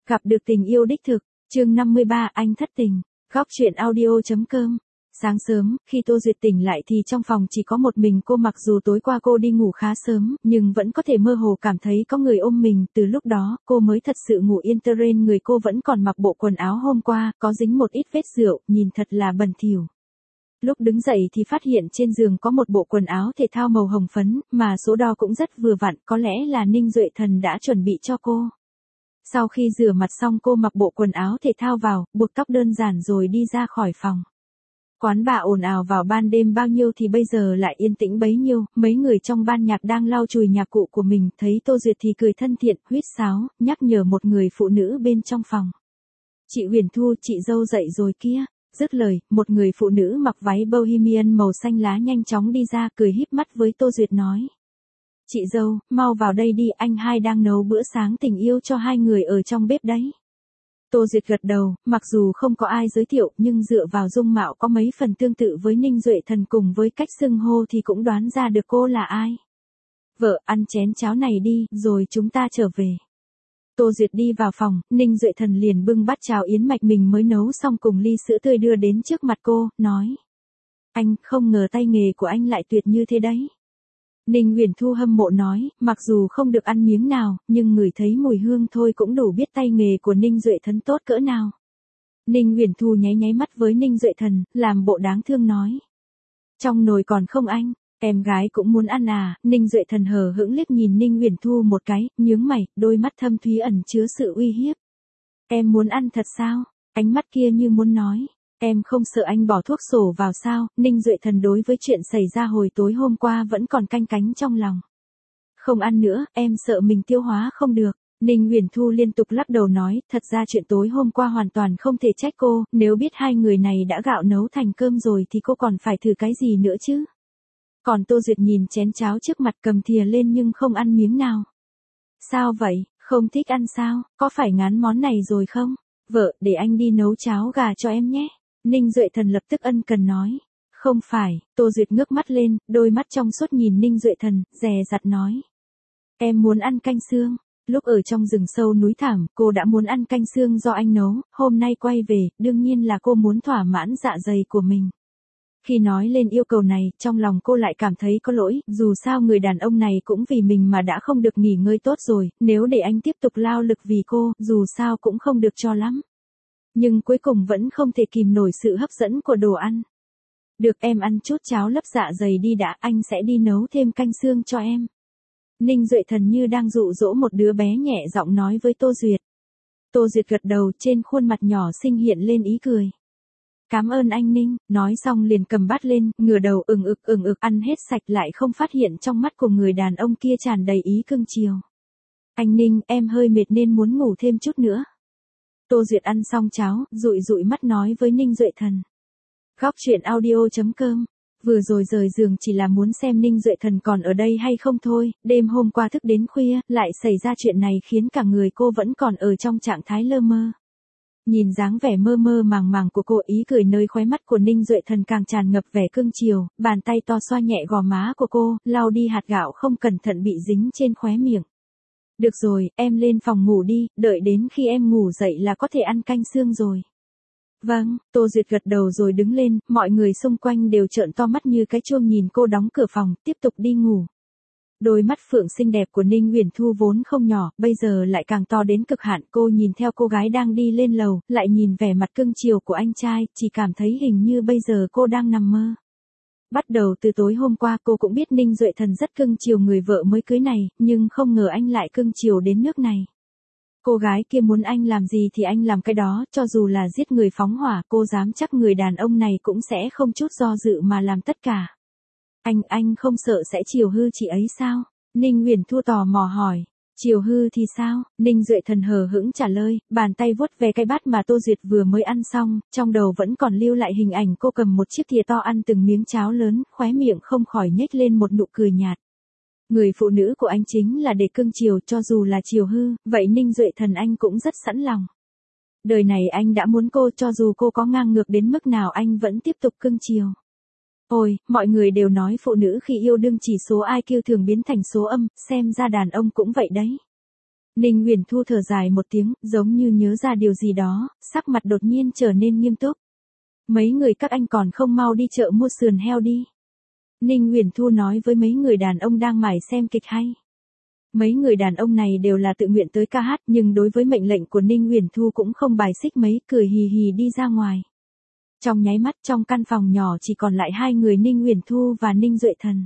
Gặp được tình yêu đích thực, chương 53 anh thất tình, góc chuyện audio.com. Sáng sớm, khi Tô Duyệt tỉnh lại thì trong phòng chỉ có một mình cô, mặc dù tối qua cô đi ngủ khá sớm, nhưng vẫn có thể mơ hồ cảm thấy có người ôm mình, từ lúc đó, cô mới thật sự ngủ yên. Trên người cô vẫn còn mặc bộ quần áo hôm qua, có dính một ít vết rượu, nhìn thật là bẩn thỉu. Lúc đứng dậy thì phát hiện trên giường có một bộ quần áo thể thao màu hồng phấn, mà số đo cũng rất vừa vặn, có lẽ là Ninh Duệ Thần đã chuẩn bị cho cô. Sau khi rửa mặt xong cô mặc bộ quần áo thể thao vào, buộc tóc đơn giản rồi đi ra khỏi phòng. Quán bà ồn ào vào ban đêm bao nhiêu thì bây giờ lại yên tĩnh bấy nhiêu, mấy người trong ban nhạc đang lau chùi nhạc cụ của mình, thấy Tô Duyệt thì cười thân thiện, huýt sáo, nhắc nhở một người phụ nữ bên trong phòng. Chị Huyền Thu, chị dâu dậy rồi kia. Dứt lời, một người phụ nữ mặc váy bohemian màu xanh lá nhanh chóng đi ra, cười híp mắt với Tô Duyệt nói. Chị dâu, mau vào đây đi, anh hai đang nấu bữa sáng tình yêu cho hai người ở trong bếp đấy. Tô Duyệt gật đầu, mặc dù không có ai giới thiệu, nhưng dựa vào dung mạo có mấy phần tương tự với Ninh Duệ Thần cùng với cách xưng hô thì cũng đoán ra được cô là ai. Vợ, ăn chén cháo này đi, rồi chúng ta trở về. Tô Duyệt đi vào phòng, Ninh Duệ Thần liền bưng bát cháo yến mạch mình mới nấu xong cùng ly sữa tươi đưa đến trước mặt cô, nói. Anh, không ngờ tay nghề của anh lại tuyệt như thế đấy. Ninh Huyền Thu hâm mộ nói, mặc dù không được ăn miếng nào, nhưng ngửi thấy mùi hương thôi cũng đủ biết tay nghề của Ninh Duệ Thần tốt cỡ nào. Ninh Huyền Thu nháy nháy mắt với Ninh Duệ Thần, làm bộ đáng thương nói. Trong nồi còn không anh, em gái cũng muốn ăn à. Ninh Duệ Thần hờ hững liếc nhìn Ninh Huyền Thu một cái, nhướng mày, đôi mắt thâm thúy ẩn chứa sự uy hiếp. Em muốn ăn thật sao? Ánh mắt kia như muốn nói. Em không sợ anh bỏ thuốc sổ vào sao? Ninh Duệ Thần đối với chuyện xảy ra hồi tối hôm qua vẫn còn canh cánh trong lòng. Không ăn nữa, em sợ mình tiêu hóa không được. Ninh Huyền Thu liên tục lắc đầu nói, thật ra chuyện tối hôm qua hoàn toàn không thể trách cô, nếu biết hai người này đã gạo nấu thành cơm rồi thì cô còn phải thử cái gì nữa chứ? Còn Tô Duyệt nhìn chén cháo trước mặt cầm thìa lên nhưng không ăn miếng nào. Sao vậy, không thích ăn sao, có phải ngán món này rồi không? Vợ, để anh đi nấu cháo gà cho em nhé. Ninh Duệ Thần lập tức ân cần nói. Không phải, Tô Duyệt ngước mắt lên, đôi mắt trong suốt nhìn Ninh Duệ Thần, dè dặt nói. Em muốn ăn canh xương. Lúc ở trong rừng sâu núi thảm, cô đã muốn ăn canh xương do anh nấu, hôm nay quay về, đương nhiên là cô muốn thỏa mãn dạ dày của mình. Khi nói lên yêu cầu này, trong lòng cô lại cảm thấy có lỗi, dù sao người đàn ông này cũng vì mình mà đã không được nghỉ ngơi tốt rồi, nếu để anh tiếp tục lao lực vì cô, dù sao cũng không được cho lắm. Nhưng cuối cùng vẫn không thể kìm nổi sự hấp dẫn của đồ ăn. Được, em ăn chút cháo lấp dạ dày đi đã, anh sẽ đi nấu thêm canh xương cho em. Ninh Duệ Thần như đang dụ dỗ một đứa bé nhẹ giọng nói với Tô Duyệt. Tô Duyệt gật đầu, trên khuôn mặt nhỏ xinh hiện lên ý cười. Cảm ơn anh Ninh, nói xong liền cầm bát lên, ngửa đầu ừng ực ăn hết sạch, lại không phát hiện trong mắt của người đàn ông kia tràn đầy ý cưng chiều. Anh Ninh, em hơi mệt nên muốn ngủ thêm chút nữa. Tô Duyệt ăn xong cháo, dụi mắt nói với Ninh Duệ Thần. Góc chuyện audio.com. Vừa rồi rời giường chỉ là muốn xem Ninh Duệ Thần còn ở đây hay không thôi, đêm hôm qua thức đến khuya, lại xảy ra chuyện này khiến cả người cô vẫn còn ở trong trạng thái lơ mơ. Nhìn dáng vẻ mơ mơ màng màng của cô, ý cười nơi khóe mắt của Ninh Duệ Thần càng tràn ngập vẻ cưng chiều, bàn tay to xoa nhẹ gò má của cô, lau đi hạt gạo không cẩn thận bị dính trên khóe miệng. Được rồi, em lên phòng ngủ đi, đợi đến khi em ngủ dậy là có thể ăn canh xương rồi. Vâng, Tô Duyệt gật đầu rồi đứng lên, mọi người xung quanh đều trợn to mắt như cái chuông nhìn cô đóng cửa phòng, tiếp tục đi ngủ. Đôi mắt phượng xinh đẹp của Ninh Huyền Thu vốn không nhỏ, bây giờ lại càng to đến cực hạn, cô nhìn theo cô gái đang đi lên lầu, lại nhìn vẻ mặt cưng chiều của anh trai, chỉ cảm thấy hình như bây giờ cô đang nằm mơ. Bắt đầu từ tối hôm qua cô cũng biết Ninh Duệ Thần rất cưng chiều người vợ mới cưới này, nhưng không ngờ anh lại cưng chiều đến nước này. Cô gái kia muốn anh làm gì thì anh làm cái đó, cho dù là giết người phóng hỏa, cô dám chắc người đàn ông này cũng sẽ không chút do dự mà làm tất cả. Anh không sợ sẽ chiều hư chị ấy sao? Ninh Huyền Thu tò mò hỏi. Chiều hư thì sao? Ninh Duệ Thần hờ hững trả lời, bàn tay vuốt về cái bát mà Tô Duyệt vừa mới ăn xong, trong đầu vẫn còn lưu lại hình ảnh cô cầm một chiếc thìa to ăn từng miếng cháo lớn, khóe miệng không khỏi nhếch lên một nụ cười nhạt. Người phụ nữ của anh chính là để cưng chiều, cho dù là chiều hư, vậy Ninh Duệ Thần anh cũng rất sẵn lòng. Đời này anh đã muốn cô, cho dù cô có ngang ngược đến mức nào anh vẫn tiếp tục cưng chiều. Ôi, mọi người đều nói phụ nữ khi yêu đương chỉ số IQ thường biến thành số âm, xem ra đàn ông cũng vậy đấy. Ninh Uyển Thu thở dài một tiếng, giống như nhớ ra điều gì đó, sắc mặt đột nhiên trở nên nghiêm túc. Mấy người các anh còn không mau đi chợ mua sườn heo đi. Ninh Uyển Thu nói với mấy người đàn ông đang mải xem kịch hay. Mấy người đàn ông này đều là tự nguyện tới ca hát, nhưng đối với mệnh lệnh của Ninh Uyển Thu cũng không bài xích mấy, cười hì hì đi ra ngoài. Trong nháy mắt trong căn phòng nhỏ chỉ còn lại hai người Ninh Uyển Thu và Ninh Duệ Thần.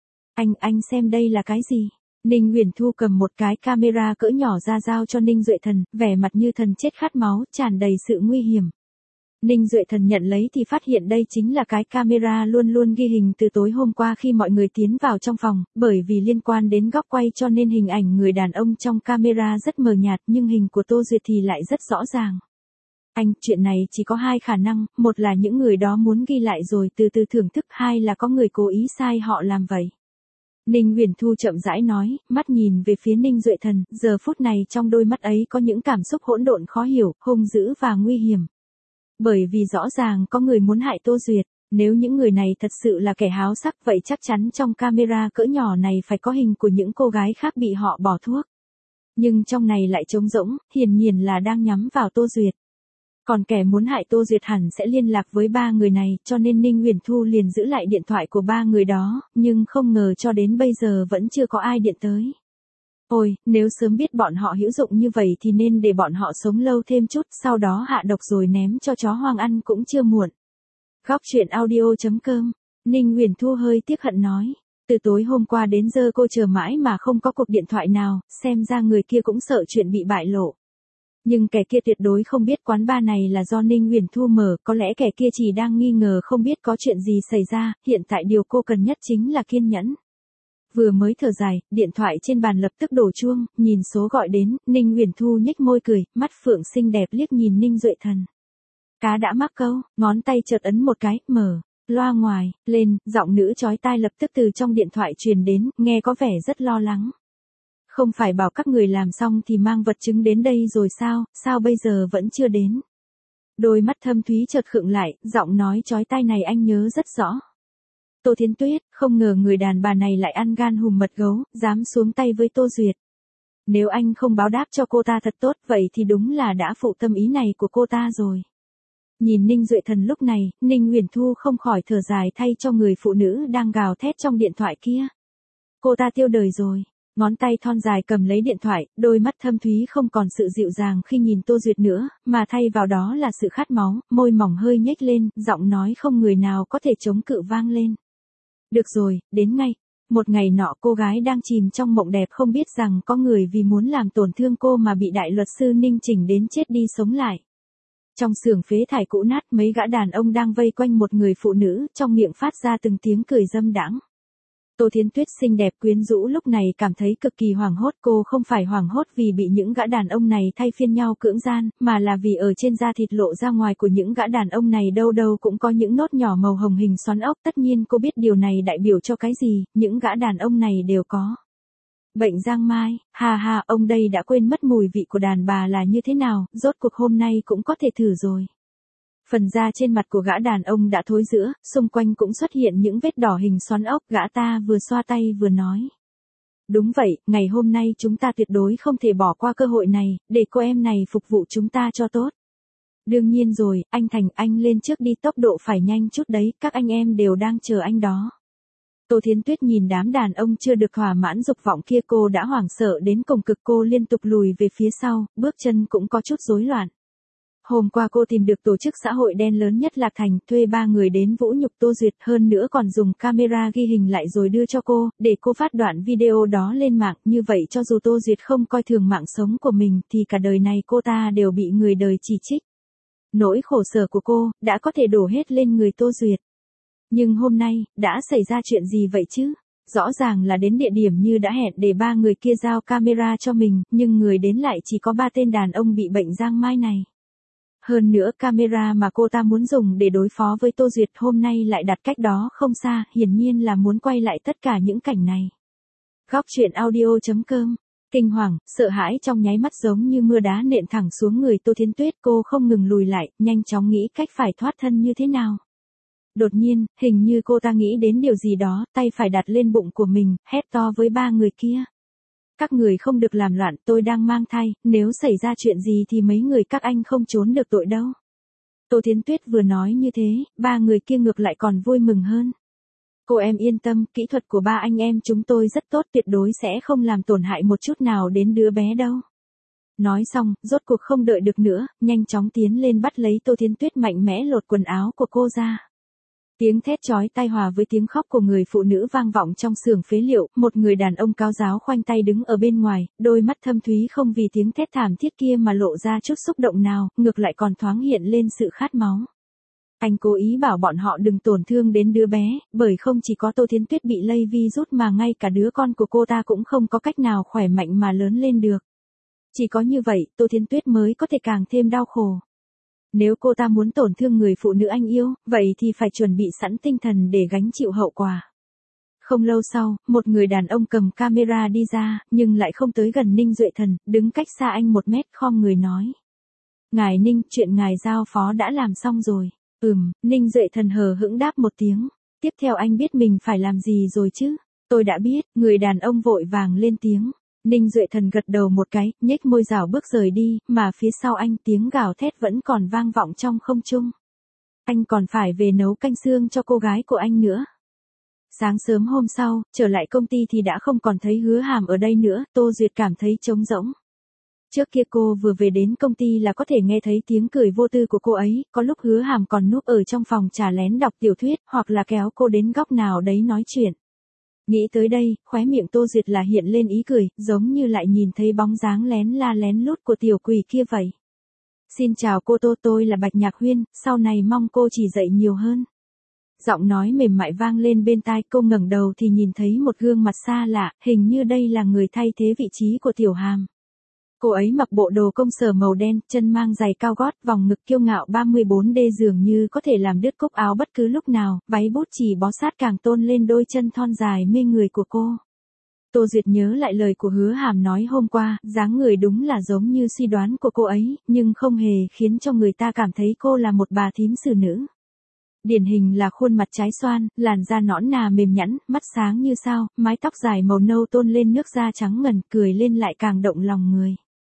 Anh xem đây là cái gì? Ninh Uyển Thu cầm một cái camera cỡ nhỏ ra giao cho Ninh Duệ Thần, vẻ mặt như thần chết khát máu, tràn đầy sự nguy hiểm. Ninh Duệ Thần nhận lấy thì phát hiện đây chính là cái camera luôn luôn ghi hình từ tối hôm qua khi mọi người tiến vào trong phòng, bởi vì liên quan đến góc quay cho nên hình ảnh người đàn ông trong camera rất mờ nhạt nhưng hình của Tô Duyệt thì lại rất rõ ràng. Anh, chuyện này chỉ có hai khả năng, một là những người đó muốn ghi lại rồi từ từ thưởng thức, hai là có người cố ý sai họ làm vậy. Ninh Uyển Thu chậm rãi nói, mắt nhìn về phía Ninh Duệ Thần, giờ phút này trong đôi mắt ấy có những cảm xúc hỗn độn khó hiểu, hung dữ và nguy hiểm. Bởi vì rõ ràng có người muốn hại Tô Duyệt, nếu những người này thật sự là kẻ háo sắc vậy chắc chắn trong camera cỡ nhỏ này phải có hình của những cô gái khác bị họ bỏ thuốc. Nhưng trong này lại trống rỗng, hiển nhiên là đang nhắm vào Tô Duyệt. Còn kẻ muốn hại Tô Duyệt hẳn sẽ liên lạc với ba người này, cho nên Ninh Uyển Thu liền giữ lại điện thoại của ba người đó, nhưng không ngờ cho đến bây giờ vẫn chưa có ai điện tới. Ôi, nếu sớm biết bọn họ hữu dụng như vậy thì nên để bọn họ sống lâu thêm chút, sau đó hạ độc rồi ném cho chó hoang ăn cũng chưa muộn. Góc truyện audio.com, Ninh Uyển Thu hơi tiếc hận nói. Từ tối hôm qua đến giờ cô chờ mãi mà không có cuộc điện thoại nào, xem ra người kia cũng sợ chuyện bị bại lộ. Nhưng kẻ kia tuyệt đối không biết quán bar này là do Ninh Uyển Thu mở, có lẽ kẻ kia chỉ đang nghi ngờ không biết có chuyện gì xảy ra, hiện tại điều cô cần nhất chính là kiên nhẫn. Vừa mới thở dài, điện thoại trên bàn lập tức đổ chuông, nhìn số gọi đến, Ninh Uyển Thu nhếch môi cười, mắt phượng xinh đẹp liếc nhìn Ninh Duệ Thần. Cá đã mắc câu, ngón tay chợt ấn một cái, mở, loa ngoài, lên, giọng nữ chói tai lập tức từ trong điện thoại truyền đến, nghe có vẻ rất lo lắng. Không phải bảo các người làm xong thì mang vật chứng đến đây rồi sao bây giờ vẫn chưa đến? Đôi mắt thâm thúy chợt khựng lại, giọng nói chói tai này anh nhớ rất rõ. Tô Thiến Tuyết, không ngờ người đàn bà này lại ăn gan hùm mật gấu, dám xuống tay với Tô Duyệt. Nếu anh không báo đáp cho cô ta thật tốt vậy thì đúng là đã phụ tâm ý này của cô ta rồi. Nhìn Ninh Duệ Thần lúc này, Ninh Uyển Thu không khỏi thở dài thay cho người phụ nữ đang gào thét trong điện thoại kia. Cô ta tiêu đời rồi. Ngón tay thon dài cầm lấy điện thoại, đôi mắt thâm thúy không còn sự dịu dàng khi nhìn Tô Duyệt nữa, mà thay vào đó là sự khát máu, môi mỏng hơi nhếch lên, giọng nói không người nào có thể chống cự vang lên. Được rồi, đến ngay. Một ngày nọ cô gái đang chìm trong mộng đẹp không biết rằng có người vì muốn làm tổn thương cô mà bị đại luật sư Ninh chỉnh đến chết đi sống lại. Trong xưởng phế thải cũ nát mấy gã đàn ông đang vây quanh một người phụ nữ, trong miệng phát ra từng tiếng cười dâm đãng. Tô Thiến Tuyết xinh đẹp quyến rũ lúc này cảm thấy cực kỳ hoảng hốt, cô không phải hoảng hốt vì bị những gã đàn ông này thay phiên nhau cưỡng gian, mà là vì ở trên da thịt lộ ra ngoài của những gã đàn ông này đâu đâu cũng có những nốt nhỏ màu hồng hình xoắn ốc, tất nhiên cô biết điều này đại biểu cho cái gì, những gã đàn ông này đều có bệnh giang mai, ha, ông đây đã quên mất mùi vị của đàn bà là như thế nào, rốt cuộc hôm nay cũng có thể thử rồi. Phần da trên mặt của gã đàn ông đã thối rữa, xung quanh cũng xuất hiện những vết đỏ hình xoắn ốc, gã ta vừa xoa tay vừa nói. Đúng vậy, ngày hôm nay chúng ta tuyệt đối không thể bỏ qua cơ hội này, để cô em này phục vụ chúng ta cho tốt. Đương nhiên rồi, anh Thành, anh lên trước đi, tốc độ phải nhanh chút đấy, các anh em đều đang chờ anh đó. Tô Thiến Tuyết nhìn đám đàn ông chưa được thỏa mãn dục vọng kia, cô đã hoảng sợ đến cùng cực, cô liên tục lùi về phía sau, bước chân cũng có chút rối loạn. Hôm qua cô tìm được tổ chức xã hội đen lớn nhất Lạc Thành, thuê 3 người đến vũ nhục Tô Duyệt, hơn nữa còn dùng camera ghi hình lại rồi đưa cho cô, để cô phát đoạn video đó lên mạng, như vậy cho dù Tô Duyệt không coi thường mạng sống của mình thì cả đời này cô ta đều bị người đời chỉ trích. Nỗi khổ sở của cô, đã có thể đổ hết lên người Tô Duyệt. Nhưng hôm nay, đã xảy ra chuyện gì vậy chứ? Rõ ràng là đến địa điểm như đã hẹn để 3 người kia giao camera cho mình, nhưng người đến lại chỉ có 3 tên đàn ông bị bệnh giang mai này. Hơn nữa camera mà cô ta muốn dùng để đối phó với Tô Duyệt hôm nay lại đặt cách đó không xa, hiển nhiên là muốn quay lại tất cả những cảnh này. Góc truyện audio.com, kinh hoàng, sợ hãi trong nháy mắt giống như mưa đá nện thẳng xuống người Tô Thiến Tuyết, cô không ngừng lùi lại, nhanh chóng nghĩ cách phải thoát thân như thế nào. Đột nhiên, hình như cô ta nghĩ đến điều gì đó, tay phải đặt lên bụng của mình, hét to với 3 người kia. Các người không được làm loạn, tôi đang mang thai, nếu xảy ra chuyện gì thì mấy người các anh không trốn được tội đâu. Tô Thiến Tuyết vừa nói như thế, ba người kia ngược lại còn vui mừng hơn. Cô em yên tâm, kỹ thuật của ba anh em chúng tôi rất tốt, tuyệt đối sẽ không làm tổn hại một chút nào đến đứa bé đâu. Nói xong, rốt cuộc không đợi được nữa, nhanh chóng tiến lên bắt lấy Tô Thiến Tuyết, mạnh mẽ lột quần áo của cô ra. Tiếng thét chói tai hòa với tiếng khóc của người phụ nữ vang vọng trong xưởng phế liệu, một người đàn ông cao ráo khoanh tay đứng ở bên ngoài, đôi mắt thâm thúy không vì tiếng thét thảm thiết kia mà lộ ra chút xúc động nào, ngược lại còn thoáng hiện lên sự khát máu. Anh cố ý bảo bọn họ đừng tổn thương đến đứa bé, bởi không chỉ có Tô Thiến Tuyết bị lây virus mà ngay cả đứa con của cô ta cũng không có cách nào khỏe mạnh mà lớn lên được. Chỉ có như vậy, Tô Thiến Tuyết mới có thể càng thêm đau khổ. Nếu cô ta muốn tổn thương người phụ nữ anh yêu, vậy thì phải chuẩn bị sẵn tinh thần để gánh chịu hậu quả. Không lâu sau, một người đàn ông cầm camera đi ra, nhưng lại không tới gần Ninh Duệ Thần, đứng cách xa anh 1 mét khom người nói. Ngài Ninh, chuyện ngài giao phó đã làm xong rồi. Ninh Duệ Thần hờ hững đáp một tiếng. Tiếp theo anh biết mình phải làm gì rồi chứ? Tôi đã biết, người đàn ông vội vàng lên tiếng. Ninh Duệ Thần gật đầu một cái, nhếch môi rảo bước rời đi, mà phía sau anh tiếng gào thét vẫn còn vang vọng trong không trung. Anh còn phải về nấu canh xương cho cô gái của anh nữa. Sáng sớm hôm sau, trở lại công ty thì đã không còn thấy Hứa Hàm ở đây nữa, Tô Duyệt cảm thấy trống rỗng. Trước kia cô vừa về đến công ty là có thể nghe thấy tiếng cười vô tư của cô ấy, có lúc Hứa Hàm còn núp ở trong phòng trà lén đọc tiểu thuyết, hoặc là kéo cô đến góc nào đấy nói chuyện. Nghĩ tới đây, khóe miệng Tô Duyệt là hiện lên ý cười, giống như lại nhìn thấy bóng dáng lén la lén lút của tiểu quỷ kia vậy. Xin chào cô Tô, tôi là Bạch Nhạc Huyên, sau này mong cô chỉ dạy nhiều hơn. Giọng nói mềm mại vang lên bên tai, cô ngẩng đầu thì nhìn thấy một gương mặt xa lạ, hình như đây là người thay thế vị trí của Tiểu Hàm. Cô ấy mặc bộ đồ công sở màu đen, chân mang giày cao gót, vòng ngực kiêu ngạo 34D dường như có thể làm đứt cúc áo bất cứ lúc nào, váy bút chỉ bó sát càng tôn lên đôi chân thon dài mê người của cô. Tô Duyệt nhớ lại lời của Hứa Hàm nói hôm qua, dáng người đúng là giống như suy đoán của cô ấy, nhưng không hề khiến cho người ta cảm thấy cô là một bà thím xử nữ. Điển hình là khuôn mặt trái xoan, làn da nõn nà mềm nhẵn, mắt sáng như sao, mái tóc dài màu nâu tôn lên nước da trắng ngần, cười lên lại càng động lòng người.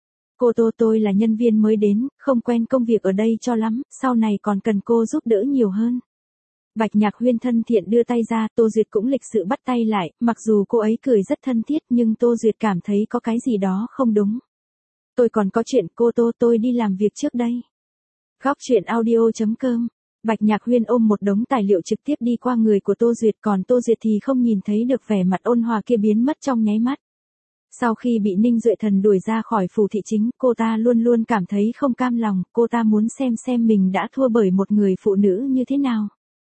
Cô Tô, tôi là nhân viên mới đến, không quen công việc ở đây cho lắm, sau này còn cần cô giúp đỡ nhiều hơn. Bạch Nhạc Huyên thân thiện đưa tay ra, Tô Duyệt cũng lịch sự bắt tay lại, mặc dù cô ấy cười rất thân thiết nhưng Tô Duyệt cảm thấy có cái gì đó không đúng. Tôi còn có chuyện, cô Tô, tôi đi làm việc trước đây. Góc truyện audio.com. Bạch Nhạc Huyên ôm một đống tài liệu trực tiếp đi qua người của Tô Duyệt, còn Tô Duyệt thì không nhìn thấy được vẻ mặt ôn hòa kia biến mất trong nháy mắt. Sau khi bị Ninh Duệ Thần đuổi ra khỏi phủ thị chính, cô ta luôn luôn cảm thấy không cam lòng, cô ta muốn xem mình đã thua bởi một người phụ nữ như thế nào.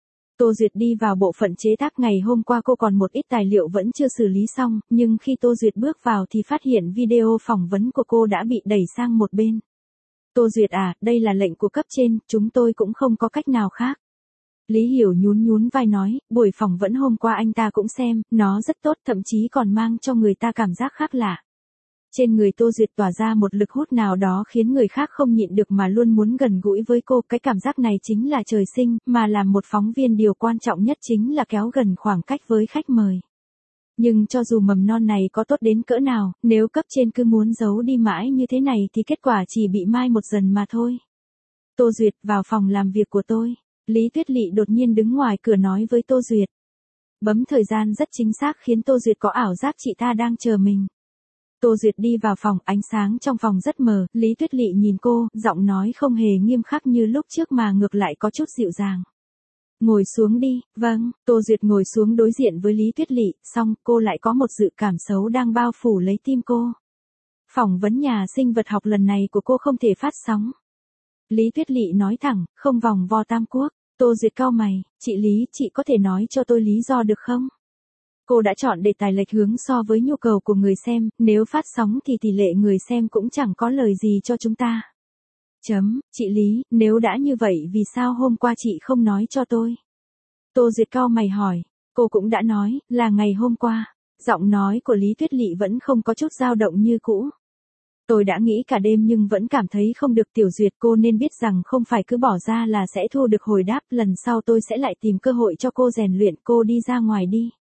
Tô Duyệt đi vào bộ phận chế tác, ngày hôm qua cô còn một ít tài liệu vẫn chưa xử lý xong, nhưng khi Tô Duyệt bước vào thì phát hiện video phỏng vấn của cô đã bị đẩy sang một bên. Tô Duyệt à, đây là lệnh của cấp trên, chúng tôi cũng không có cách nào khác. Lý Hiểu nhún vai nói, buổi phỏng vấn hôm qua anh ta cũng xem, nó rất tốt, thậm chí còn mang cho người ta cảm giác khác lạ. Trên người Tô Duyệt tỏa ra một lực hút nào đó khiến người khác không nhịn được mà luôn muốn gần gũi với cô, cái cảm giác này chính là trời sinh, mà làm một phóng viên điều quan trọng nhất chính là kéo gần khoảng cách với khách mời. Nhưng cho dù mầm non này có tốt đến cỡ nào, nếu cấp trên cứ muốn giấu đi mãi như thế này thì kết quả chỉ bị mai một dần mà thôi. Tô Duyệt, vào phòng làm việc của tôi. Lý Tuyết Lị đột nhiên đứng ngoài cửa nói với Tô Duyệt. Bấm thời gian rất chính xác khiến Tô Duyệt có ảo giác chị ta đang chờ mình. Tô Duyệt đi vào phòng, ánh sáng trong phòng rất mờ, Lý Tuyết Lị nhìn cô, giọng nói không hề nghiêm khắc như lúc trước mà ngược lại có chút dịu dàng. Ngồi xuống đi, vâng, Tô Duyệt ngồi xuống đối diện với Lý Tuyết Lị, xong cô lại có một dự cảm xấu đang bao phủ lấy tim cô. Phỏng vấn nhà sinh vật học lần này của cô không thể phát sóng. Lý Tuyết Lị nói thẳng, không vòng vo tam quốc. Tô Duyệt cau mày, chị Lý, chị có thể nói cho tôi lý do được không? Cô đã chọn đề tài lệch hướng so với nhu cầu của người xem, nếu phát sóng thì tỷ lệ người xem cũng chẳng có lời gì cho chúng ta. Chị Lý, nếu đã như vậy vì sao hôm qua chị không nói cho tôi? Tô Duyệt cau mày hỏi, cô cũng đã nói, là ngày hôm qua. Giọng nói của Lý Tuyết Lị vẫn không có chút dao động như cũ. Tôi đã nghĩ cả đêm nhưng vẫn cảm thấy không được. Tiểu Duyệt, cô nên biết rằng không phải cứ bỏ ra là sẽ thu được hồi đáp, lần sau tôi sẽ lại tìm cơ hội cho cô rèn luyện, cô đi ra ngoài đi.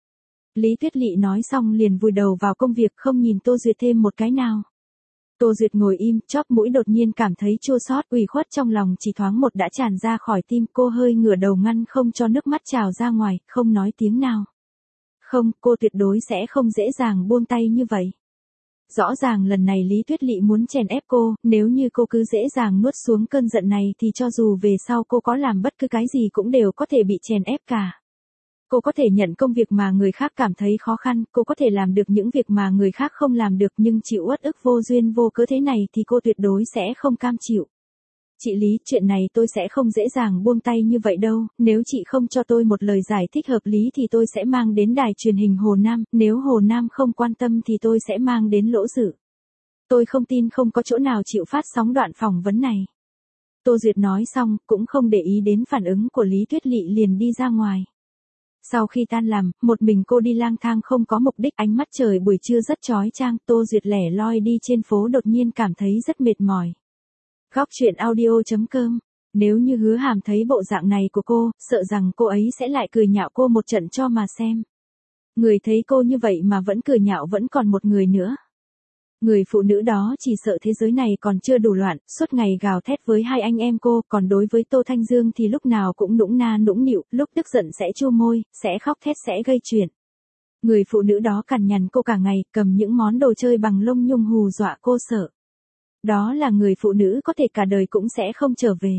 Lý Tuyết Lị nói xong liền vùi đầu vào công việc không nhìn Tô Duyệt thêm một cái nào. Tô Duyệt ngồi im, chóp mũi đột nhiên cảm thấy chua xót, ủy khuất trong lòng chỉ thoáng một đã tràn ra khỏi tim, cô hơi ngửa đầu ngăn không cho nước mắt trào ra ngoài, không nói tiếng nào. Không, cô tuyệt đối sẽ không dễ dàng buông tay như vậy. Rõ ràng lần này Lý Tuyết Lị muốn chèn ép cô, nếu như cô cứ dễ dàng nuốt xuống cơn giận này thì cho dù về sau cô có làm bất cứ cái gì cũng đều có thể bị chèn ép cả. Cô có thể nhận công việc mà người khác cảm thấy khó khăn, cô có thể làm được những việc mà người khác không làm được, nhưng chịu uất ức vô duyên vô cớ thế này thì cô tuyệt đối sẽ không cam chịu. Chị Lý, chuyện này tôi sẽ không dễ dàng buông tay như vậy đâu, nếu chị không cho tôi một lời giải thích hợp lý thì tôi sẽ mang đến đài truyền hình Hồ Nam, nếu Hồ Nam không quan tâm thì tôi sẽ mang đến Lỗ Dự. Tôi không tin không có chỗ nào chịu phát sóng đoạn phỏng vấn này. Tô Duyệt nói xong, cũng không để ý đến phản ứng của Lý Tuyết Lị liền đi ra ngoài. Sau khi tan làm, một mình cô đi lang thang không có mục đích, ánh mắt trời buổi trưa rất chói chang, Tô Duyệt lẻ loi đi trên phố đột nhiên cảm thấy rất mệt mỏi. Góc truyện audio.com. Nếu như Hứa Hàm thấy bộ dạng này của cô, sợ rằng cô ấy sẽ lại cười nhạo cô một trận cho mà xem. Người thấy cô như vậy mà vẫn cười nhạo vẫn còn một người nữa. Người phụ nữ đó chỉ sợ thế giới này còn chưa đủ loạn, suốt ngày gào thét với hai anh em cô, còn đối với Tô Thanh Dương thì lúc nào cũng nũng na nũng nịu, lúc tức giận sẽ chua môi, sẽ khóc thét sẽ gây chuyện. Người phụ nữ đó cằn nhằn cô cả ngày, cầm những món đồ chơi bằng lông nhung hù dọa cô sợ. Đó là người phụ nữ có thể cả đời cũng sẽ không trở về.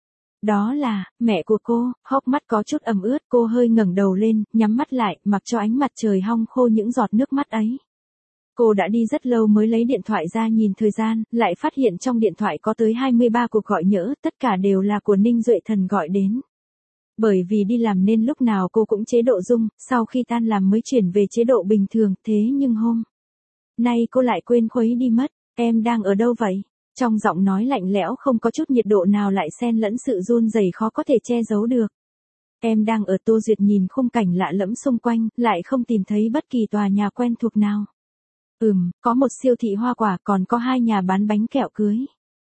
Đó là mẹ của cô, hốc mắt có chút ẩm ướt, cô hơi ngẩng đầu lên, nhắm mắt lại, mặc cho ánh mặt trời hong khô những giọt nước mắt ấy. Cô đã đi rất lâu mới lấy điện thoại ra nhìn thời gian, lại phát hiện trong điện thoại có tới 23 cuộc gọi nhỡ, tất cả đều là của Ninh Duệ Thần gọi đến. Bởi vì đi làm nên lúc nào cô cũng chế độ rung, sau khi tan làm mới chuyển về chế độ bình thường, thế nhưng hôm nay cô lại quên khuấy đi mất. Em đang ở đâu vậy? Trong giọng nói lạnh lẽo không có chút nhiệt độ nào lại xen lẫn sự run rẩy khó có thể che giấu được. Em đang ở. Tô Duyệt nhìn khung cảnh lạ lẫm xung quanh, lại không tìm thấy bất kỳ tòa nhà quen thuộc nào. Có một siêu thị hoa quả, còn có 2 nhà bán bánh kẹo cưới.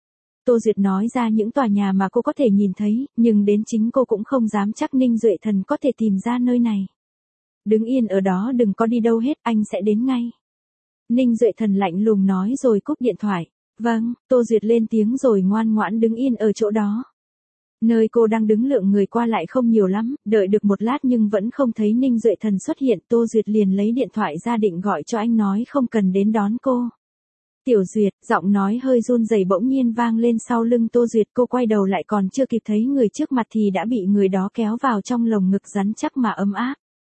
Tô Duyệt nói ra những tòa nhà mà cô có thể nhìn thấy, nhưng đến chính cô cũng không dám chắc Ninh Duệ Thần có thể tìm ra nơi này. Đứng yên ở đó đừng có đi đâu hết, anh sẽ đến ngay. Ninh Duệ Thần lạnh lùng nói rồi cúp điện thoại. Vâng, Tô Duyệt lên tiếng rồi ngoan ngoãn đứng yên ở chỗ đó. Nơi cô đang đứng lượng người qua lại không nhiều lắm, đợi được một lát nhưng vẫn không thấy Ninh Duệ Thần xuất hiện, Tô Duyệt liền lấy điện thoại ra định gọi cho anh nói không cần đến đón cô. Tiểu Duyệt, giọng nói hơi run rẩy bỗng nhiên vang lên sau lưng Tô Duyệt, cô quay đầu lại còn chưa kịp thấy người trước mặt thì đã bị người đó kéo vào trong lồng ngực rắn chắc mà ấm áp.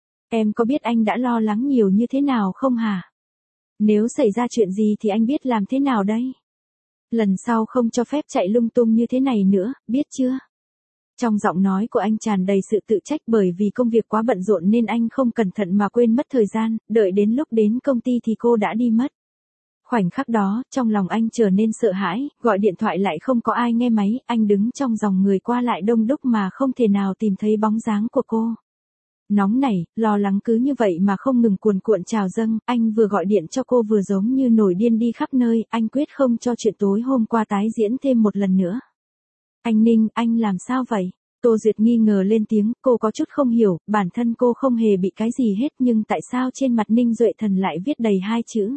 Em có biết anh đã lo lắng nhiều như thế nào không hả? Nếu xảy ra chuyện gì thì anh biết làm thế nào đây? Lần sau không cho phép chạy lung tung như thế này nữa, biết chưa? Trong giọng nói của anh tràn đầy sự tự trách, bởi vì công việc quá bận rộn nên anh không cẩn thận mà quên mất thời gian, đợi đến lúc đến công ty thì cô đã đi mất. Khoảnh khắc đó, trong lòng anh trở nên sợ hãi, gọi điện thoại lại không có ai nghe máy, anh đứng trong dòng người qua lại đông đúc mà không thể nào tìm thấy bóng dáng của cô. Nóng nảy, lo lắng cứ như vậy mà không ngừng cuồn cuộn trào dâng, anh vừa gọi điện cho cô vừa giống như nổi điên đi khắp nơi, anh quyết không cho chuyện tối hôm qua tái diễn thêm một lần nữa. Anh Ninh, anh làm sao vậy? Tô Duyệt nghi ngờ lên tiếng, cô có chút không hiểu, bản thân cô không hề bị cái gì hết nhưng tại sao trên mặt Ninh Duệ Thần lại viết đầy 2 chữ.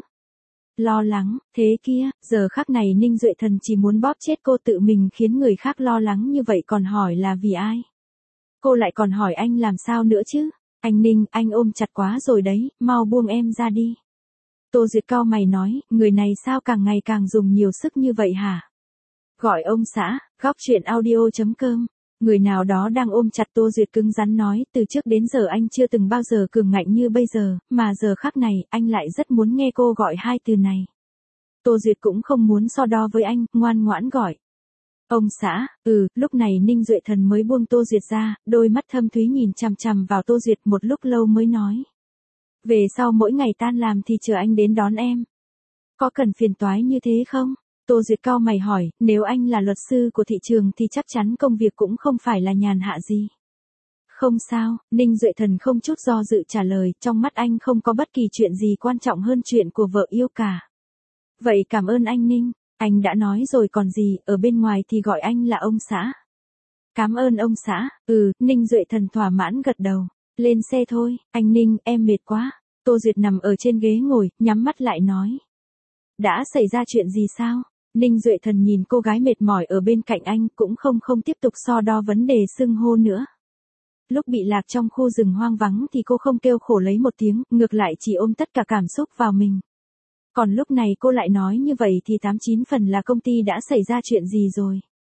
Lo lắng, thế kia, giờ khắc này Ninh Duệ Thần chỉ muốn bóp chết cô, tự mình khiến người khác lo lắng như vậy còn hỏi là vì ai? Cô lại còn hỏi anh làm sao nữa chứ? Anh Ninh, anh ôm chặt quá rồi đấy, mau buông em ra đi. Tô Duyệt cau mày nói, người này sao càng ngày càng dùng nhiều sức như vậy hả? Gọi ông xã, góc truyện audio.com. Người nào đó đang ôm chặt Tô Duyệt cứng rắn nói, từ trước đến giờ anh chưa từng bao giờ cường ngạnh như bây giờ, mà giờ khắc này, anh lại rất muốn nghe cô gọi 2 từ này. Tô Duyệt cũng không muốn so đo với anh, ngoan ngoãn gọi. Ông xã, lúc này Ninh Duệ Thần mới buông Tô Duyệt ra, đôi mắt thâm thúy nhìn chằm chằm vào Tô Duyệt một lúc lâu mới nói. Về sau mỗi ngày tan làm thì chờ anh đến đón em. Có cần phiền toái như thế không? Tô Duyệt cau mày hỏi, nếu anh là luật sư của thị trường thì chắc chắn công việc cũng không phải là nhàn hạ gì. Không sao, Ninh Duệ Thần không chút do dự trả lời, trong mắt anh không có bất kỳ chuyện gì quan trọng hơn chuyện của vợ yêu cả. Vậy cảm ơn anh Ninh, anh đã nói rồi còn gì, ở bên ngoài thì gọi anh là ông xã. Cảm ơn ông xã, Ninh Duệ Thần thỏa mãn gật đầu, lên xe thôi, anh Ninh, em mệt quá. Tô Duyệt nằm ở trên ghế ngồi, nhắm mắt lại nói. Đã xảy ra chuyện gì sao? Ninh Duệ Thần nhìn cô gái mệt mỏi ở bên cạnh anh cũng không tiếp tục so đo vấn đề xưng hô nữa. Lúc bị lạc trong khu rừng hoang vắng thì cô không kêu khổ lấy một tiếng, ngược lại chỉ ôm tất cả cảm xúc vào mình. Còn lúc này cô lại nói như vậy thì 89 phần là công ty đã xảy ra chuyện gì rồi.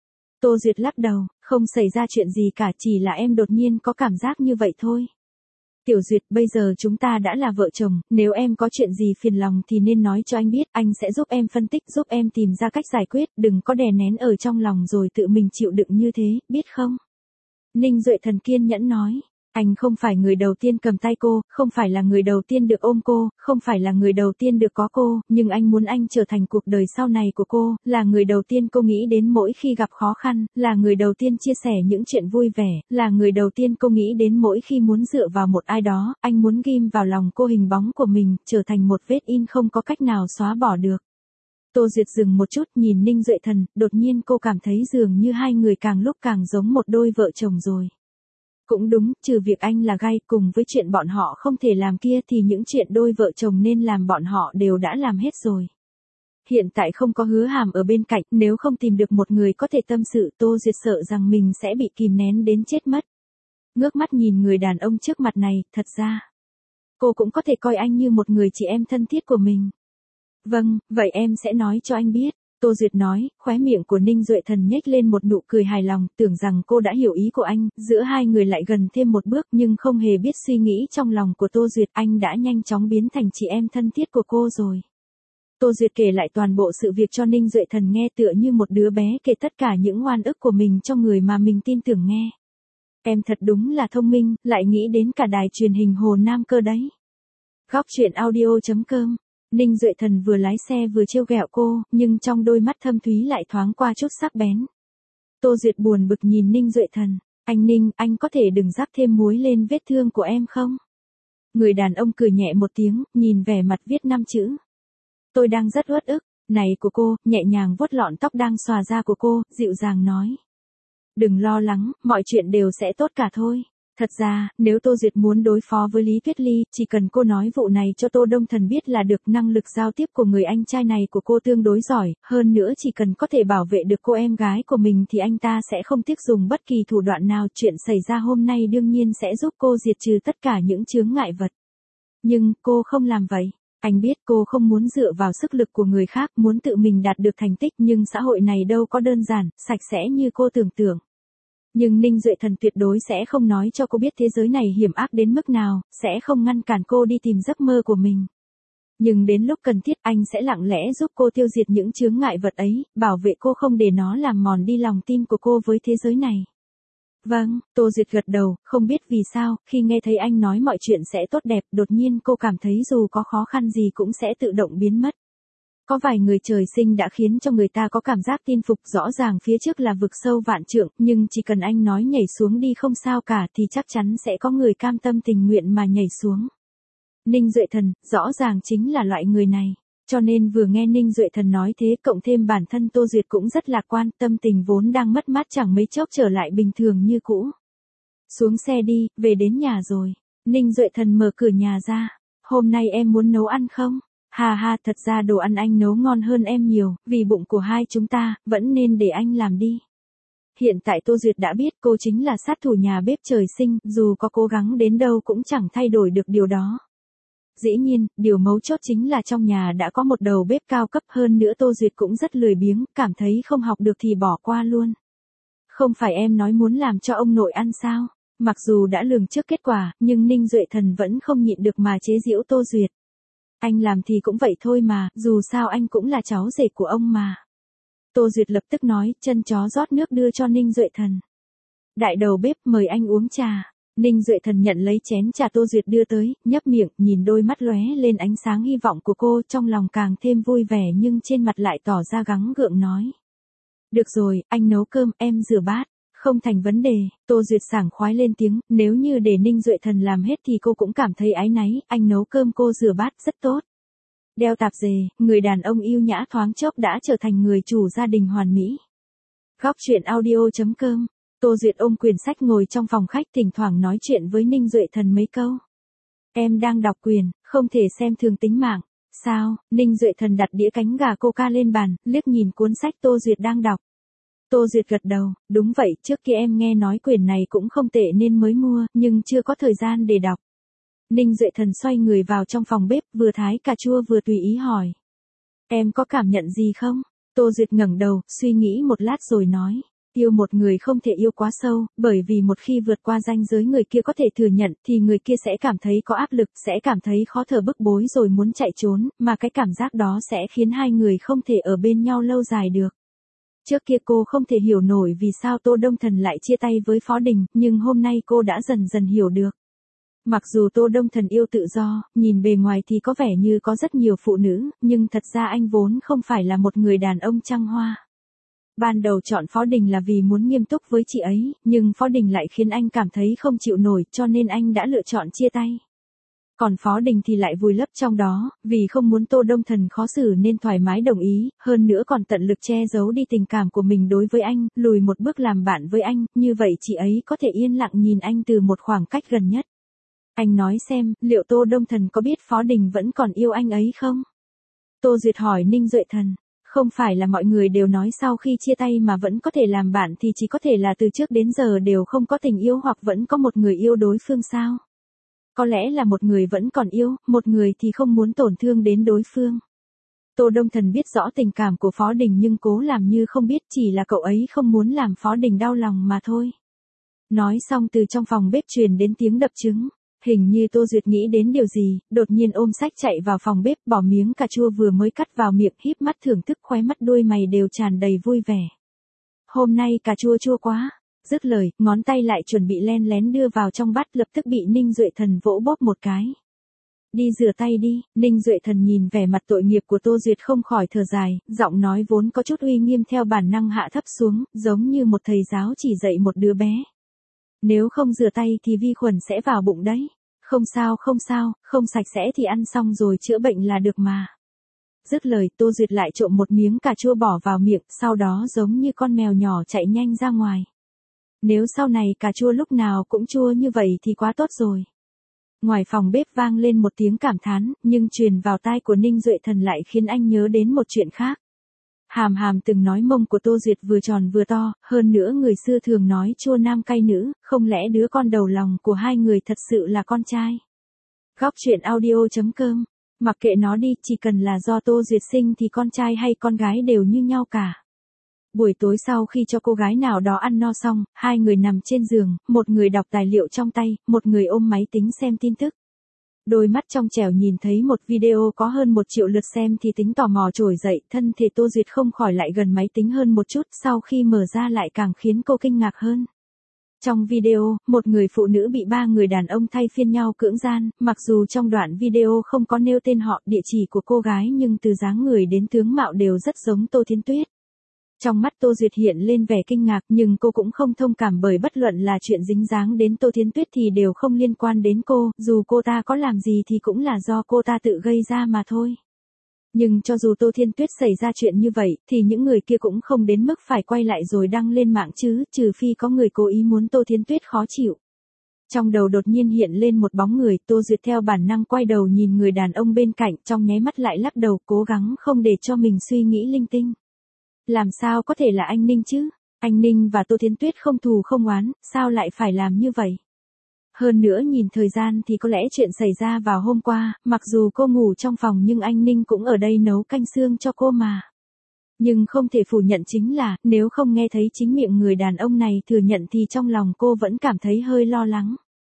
Tô Duyệt lắc đầu, không xảy ra chuyện gì cả, chỉ là em đột nhiên có cảm giác như vậy thôi. Tiểu Duyệt, bây giờ chúng ta đã là vợ chồng, nếu em có chuyện gì phiền lòng thì nên nói cho anh biết, anh sẽ giúp em phân tích, giúp em tìm ra cách giải quyết, đừng có đè nén ở trong lòng rồi tự mình chịu đựng như thế, biết không? Ninh Duệ Thần kiên nhẫn nói. Anh không phải người đầu tiên cầm tay cô, không phải là người đầu tiên được ôm cô, không phải là người đầu tiên được có cô, nhưng anh muốn anh trở thành cuộc đời sau này của cô, là người đầu tiên cô nghĩ đến mỗi khi gặp khó khăn, là người đầu tiên chia sẻ những chuyện vui vẻ, là người đầu tiên cô nghĩ đến mỗi khi muốn dựa vào một ai đó, anh muốn ghim vào lòng cô hình bóng của mình, trở thành một vết in không có cách nào xóa bỏ được. Tô Duyệt dừng một chút nhìn Ninh Duệ Thần, đột nhiên cô cảm thấy dường như hai người càng lúc càng giống một đôi vợ chồng rồi. Cũng đúng, trừ việc anh là gai cùng với chuyện bọn họ không thể làm kia thì những chuyện đôi vợ chồng nên làm bọn họ đều đã làm hết rồi. Hiện tại không có Hứa Hàm ở bên cạnh, nếu không tìm được một người có thể tâm sự, Tô Duyệt sợ rằng mình sẽ bị kìm nén đến chết mất. Ngước mắt nhìn người đàn ông trước mặt này, thật ra, cô cũng có thể coi anh như một người chị em thân thiết của mình. Vâng, vậy em sẽ nói cho anh biết. Tô Duyệt nói, khóe miệng của Ninh Duệ Thần nhếch lên một nụ cười hài lòng, tưởng rằng cô đã hiểu ý của anh, giữa hai người lại gần thêm một bước nhưng không hề biết suy nghĩ trong lòng của Tô Duyệt, anh đã nhanh chóng biến thành chị em thân thiết của cô rồi. Tô Duyệt kể lại toàn bộ sự việc cho Ninh Duệ Thần nghe tựa như một đứa bé kể tất cả những oan ức của mình cho người mà mình tin tưởng nghe. Em thật đúng là thông minh, lại nghĩ đến cả đài truyền hình Hồ Nam cơ đấy. Góc truyện audio.com. Ninh Duệ Thần vừa lái xe vừa trêu ghẹo cô, nhưng trong đôi mắt thâm thúy lại thoáng qua chút sắc bén. Tô Duyệt buồn bực nhìn Ninh Duệ Thần, anh Ninh, anh có thể đừng rắc thêm muối lên vết thương của em không? Người đàn ông cười nhẹ một tiếng, nhìn vẻ mặt viết 5 chữ. Tôi đang rất uất ức, này của cô, nhẹ nhàng vuốt lọn tóc đang xòa ra của cô, dịu dàng nói. Đừng lo lắng, mọi chuyện đều sẽ tốt cả thôi. Thật ra, nếu Tô Duyệt muốn đối phó với Lý Tuyết Ly, chỉ cần cô nói vụ này cho Tô Đông Thần biết là được, năng lực giao tiếp của người anh trai này của cô tương đối giỏi, hơn nữa chỉ cần có thể bảo vệ được cô em gái của mình thì anh ta sẽ không tiếc dùng bất kỳ thủ đoạn nào. Chuyện xảy ra hôm nay đương nhiên sẽ giúp cô diệt trừ tất cả những chướng ngại vật. Nhưng, cô không làm vậy. Anh biết cô không muốn dựa vào sức lực của người khác, muốn tự mình đạt được thành tích, nhưng xã hội này đâu có đơn giản, sạch sẽ như cô tưởng tượng. Nhưng Ninh Duệ Thần tuyệt đối sẽ không nói cho cô biết thế giới này hiểm ác đến mức nào, sẽ không ngăn cản cô đi tìm giấc mơ của mình. Nhưng đến lúc cần thiết anh sẽ lặng lẽ giúp cô tiêu diệt những chướng ngại vật ấy, bảo vệ cô không để nó làm mòn đi lòng tin của cô với thế giới này. Vâng, Tô Duyệt gật đầu, không biết vì sao, khi nghe thấy anh nói mọi chuyện sẽ tốt đẹp, đột nhiên cô cảm thấy dù có khó khăn gì cũng sẽ tự động biến mất. Có vài người trời sinh đã khiến cho người ta có cảm giác tin phục, rõ ràng phía trước là vực sâu vạn trượng, nhưng chỉ cần anh nói nhảy xuống đi không sao cả thì chắc chắn sẽ có người cam tâm tình nguyện mà nhảy xuống. Ninh Duệ Thần, rõ ràng chính là loại người này. Cho nên vừa nghe Ninh Duệ Thần nói thế, cộng thêm bản thân Tô Duyệt cũng rất lạc quan, tâm tình vốn đang mất mát chẳng mấy chốc trở lại bình thường như cũ. Xuống xe đi, về đến nhà rồi. Ninh Duệ Thần mở cửa nhà ra. Hôm nay em muốn nấu ăn không? Hà ha, thật ra đồ ăn anh nấu ngon hơn em nhiều, vì bụng của hai chúng ta, vẫn nên để anh làm đi. Hiện tại Tô Duyệt đã biết cô chính là sát thủ nhà bếp trời sinh, dù có cố gắng đến đâu cũng chẳng thay đổi được điều đó. Dĩ nhiên, điều mấu chốt chính là trong nhà đã có một đầu bếp cao cấp, hơn nữa Tô Duyệt cũng rất lười biếng, cảm thấy không học được thì bỏ qua luôn. Không phải em nói muốn làm cho ông nội ăn sao? Mặc dù đã lường trước kết quả, nhưng Ninh Duệ Thần vẫn không nhịn được mà chế giễu Tô Duyệt. Anh làm thì cũng vậy thôi mà, dù sao anh cũng là cháu rể của ông mà. Tô Duyệt lập tức nói, chân chó rót nước đưa cho Ninh Duệ Thần. Đại đầu bếp, mời anh uống trà. Ninh Duệ Thần nhận lấy chén trà Tô Duyệt đưa tới, nhấp miệng, nhìn đôi mắt lóe lên ánh sáng hy vọng của cô, trong lòng càng thêm vui vẻ nhưng trên mặt lại tỏ ra gắng gượng nói. Được rồi, anh nấu cơm, em rửa bát. Không thành vấn đề, Tô Duyệt sảng khoái lên tiếng, nếu như để Ninh Duệ Thần làm hết thì cô cũng cảm thấy áy náy, anh nấu cơm cô rửa bát rất tốt. Đeo tạp dề, người đàn ông yêu nhã thoáng chốc đã trở thành người chủ gia đình hoàn mỹ. Góc truyện audio.com. Tô Duyệt ôm quyển sách ngồi trong phòng khách, thỉnh thoảng nói chuyện với Ninh Duệ Thần mấy câu. Em đang đọc quyền, không thể xem thường tính mạng. Sao? Ninh Duệ Thần đặt đĩa cánh gà coca lên bàn, liếc nhìn cuốn sách Tô Duyệt đang đọc. Tô Duyệt gật đầu, đúng vậy, trước kia em nghe nói quyển này cũng không tệ nên mới mua, nhưng chưa có thời gian để đọc. Ninh Duệ Thần xoay người vào trong phòng bếp, vừa thái cà chua vừa tùy ý hỏi. Em có cảm nhận gì không? Tô Duyệt ngẩng đầu, suy nghĩ một lát rồi nói. Yêu một người không thể yêu quá sâu, bởi vì một khi vượt qua ranh giới người kia có thể thừa nhận thì người kia sẽ cảm thấy có áp lực, sẽ cảm thấy khó thở bức bối rồi muốn chạy trốn, mà cái cảm giác đó sẽ khiến hai người không thể ở bên nhau lâu dài được. Trước kia cô không thể hiểu nổi vì sao Tô Đông Thần lại chia tay với Phó Đình, nhưng hôm nay cô đã dần dần hiểu được. Mặc dù Tô Đông Thần yêu tự do, nhìn bề ngoài thì có vẻ như có rất nhiều phụ nữ, nhưng thật ra anh vốn không phải là một người đàn ông trăng hoa. Ban đầu chọn Phó Đình là vì muốn nghiêm túc với chị ấy, nhưng Phó Đình lại khiến anh cảm thấy không chịu nổi cho nên anh đã lựa chọn chia tay. Còn Phó Đình thì lại vùi lấp trong đó, vì không muốn Tô Đông Thần khó xử nên thoải mái đồng ý, hơn nữa còn tận lực che giấu đi tình cảm của mình đối với anh, lùi một bước làm bạn với anh, như vậy chị ấy có thể yên lặng nhìn anh từ một khoảng cách gần nhất. Anh nói xem, liệu Tô Đông Thần có biết Phó Đình vẫn còn yêu anh ấy không? Tô Duyệt hỏi Ninh Duệ Thần. Không phải là mọi người đều nói sau khi chia tay mà vẫn có thể làm bạn thì chỉ có thể là từ trước đến giờ đều không có tình yêu hoặc vẫn có một người yêu đối phương sao? Có lẽ là một người vẫn còn yêu, một người thì không muốn tổn thương đến đối phương. Tô Đông Thần biết rõ tình cảm của Phó Đình nhưng cố làm như không biết, chỉ là cậu ấy không muốn làm Phó Đình đau lòng mà thôi. Nói xong từ trong phòng bếp truyền đến tiếng đập trứng. Hình như Tô Duyệt nghĩ đến điều gì, đột nhiên ôm sách chạy vào phòng bếp, bỏ miếng cà chua vừa mới cắt vào miệng, híp mắt thưởng thức, khóe mắt đuôi mày đều tràn đầy vui vẻ. Hôm nay cà chua chua quá. Dứt lời, ngón tay lại chuẩn bị len lén đưa vào trong bát, lập tức bị Ninh Duệ Thần vỗ bóp một cái. Đi rửa tay đi. Ninh Duệ Thần nhìn vẻ mặt tội nghiệp của Tô Duyệt không khỏi thở dài, giọng nói vốn có chút uy nghiêm theo bản năng hạ thấp xuống, giống như một thầy giáo chỉ dạy một đứa bé. Nếu không rửa tay thì vi khuẩn sẽ vào bụng đấy. Không sao, không sạch sẽ thì ăn xong rồi chữa bệnh là được mà. Dứt lời, Tô Duyệt lại trộm một miếng cà chua bỏ vào miệng, sau đó giống như con mèo nhỏ chạy nhanh ra ngoài. Nếu sau này cà chua lúc nào cũng chua như vậy thì quá tốt rồi. Ngoài phòng bếp vang lên một tiếng cảm thán, nhưng truyền vào tai của Ninh Duệ Thần lại khiến anh nhớ đến một chuyện khác. Hàm Hàm từng nói mông của Tô Duyệt vừa tròn vừa to, hơn nữa người xưa thường nói chua nam cay nữ, không lẽ đứa con đầu lòng của hai người thật sự là con trai? Góc truyện audio.com. Mặc kệ nó đi, chỉ cần là do Tô Duyệt sinh thì con trai hay con gái đều như nhau cả. Buổi tối sau khi cho cô gái nào đó ăn no xong, hai người nằm trên giường, một người đọc tài liệu trong tay, một người ôm máy tính xem tin tức. Đôi mắt trong trẻo nhìn thấy một video có hơn 1 triệu lượt xem thì tính tò mò trỗi dậy, thân thể Tô Duyệt không khỏi lại gần máy tính hơn một chút, sau khi mở ra lại càng khiến cô kinh ngạc hơn. Trong video, một người phụ nữ bị 3 người đàn ông thay phiên nhau cưỡng gian, mặc dù trong đoạn video không có nêu tên họ, địa chỉ của cô gái nhưng từ dáng người đến tướng mạo đều rất giống Tô Thiến Tuyết. Trong mắt Tô Duyệt hiện lên vẻ kinh ngạc nhưng cô cũng không thông cảm bởi bất luận là chuyện dính dáng đến Tô Thiến Tuyết thì đều không liên quan đến cô, dù cô ta có làm gì thì cũng là do cô ta tự gây ra mà thôi. Nhưng cho dù Tô Thiên Tuyết xảy ra chuyện như vậy, thì những người kia cũng không đến mức phải quay lại rồi đăng lên mạng chứ, trừ phi có người cố ý muốn Tô Thiên Tuyết khó chịu. Trong đầu đột nhiên hiện lên một bóng người, Tô Duyệt theo bản năng quay đầu nhìn người đàn ông bên cạnh, trong nháy mắt lại lắc đầu, cố gắng không để cho mình suy nghĩ linh tinh. Làm sao có thể là anh Ninh chứ? Anh Ninh và Tô Thiến Tuyết không thù không oán, sao lại phải làm như vậy? Hơn nữa nhìn thời gian thì có lẽ chuyện xảy ra vào hôm qua, mặc dù cô ngủ trong phòng nhưng anh Ninh cũng ở đây nấu canh xương cho cô mà. Nhưng không thể phủ nhận chính là, nếu không nghe thấy chính miệng người đàn ông này thừa nhận thì trong lòng cô vẫn cảm thấy hơi lo lắng.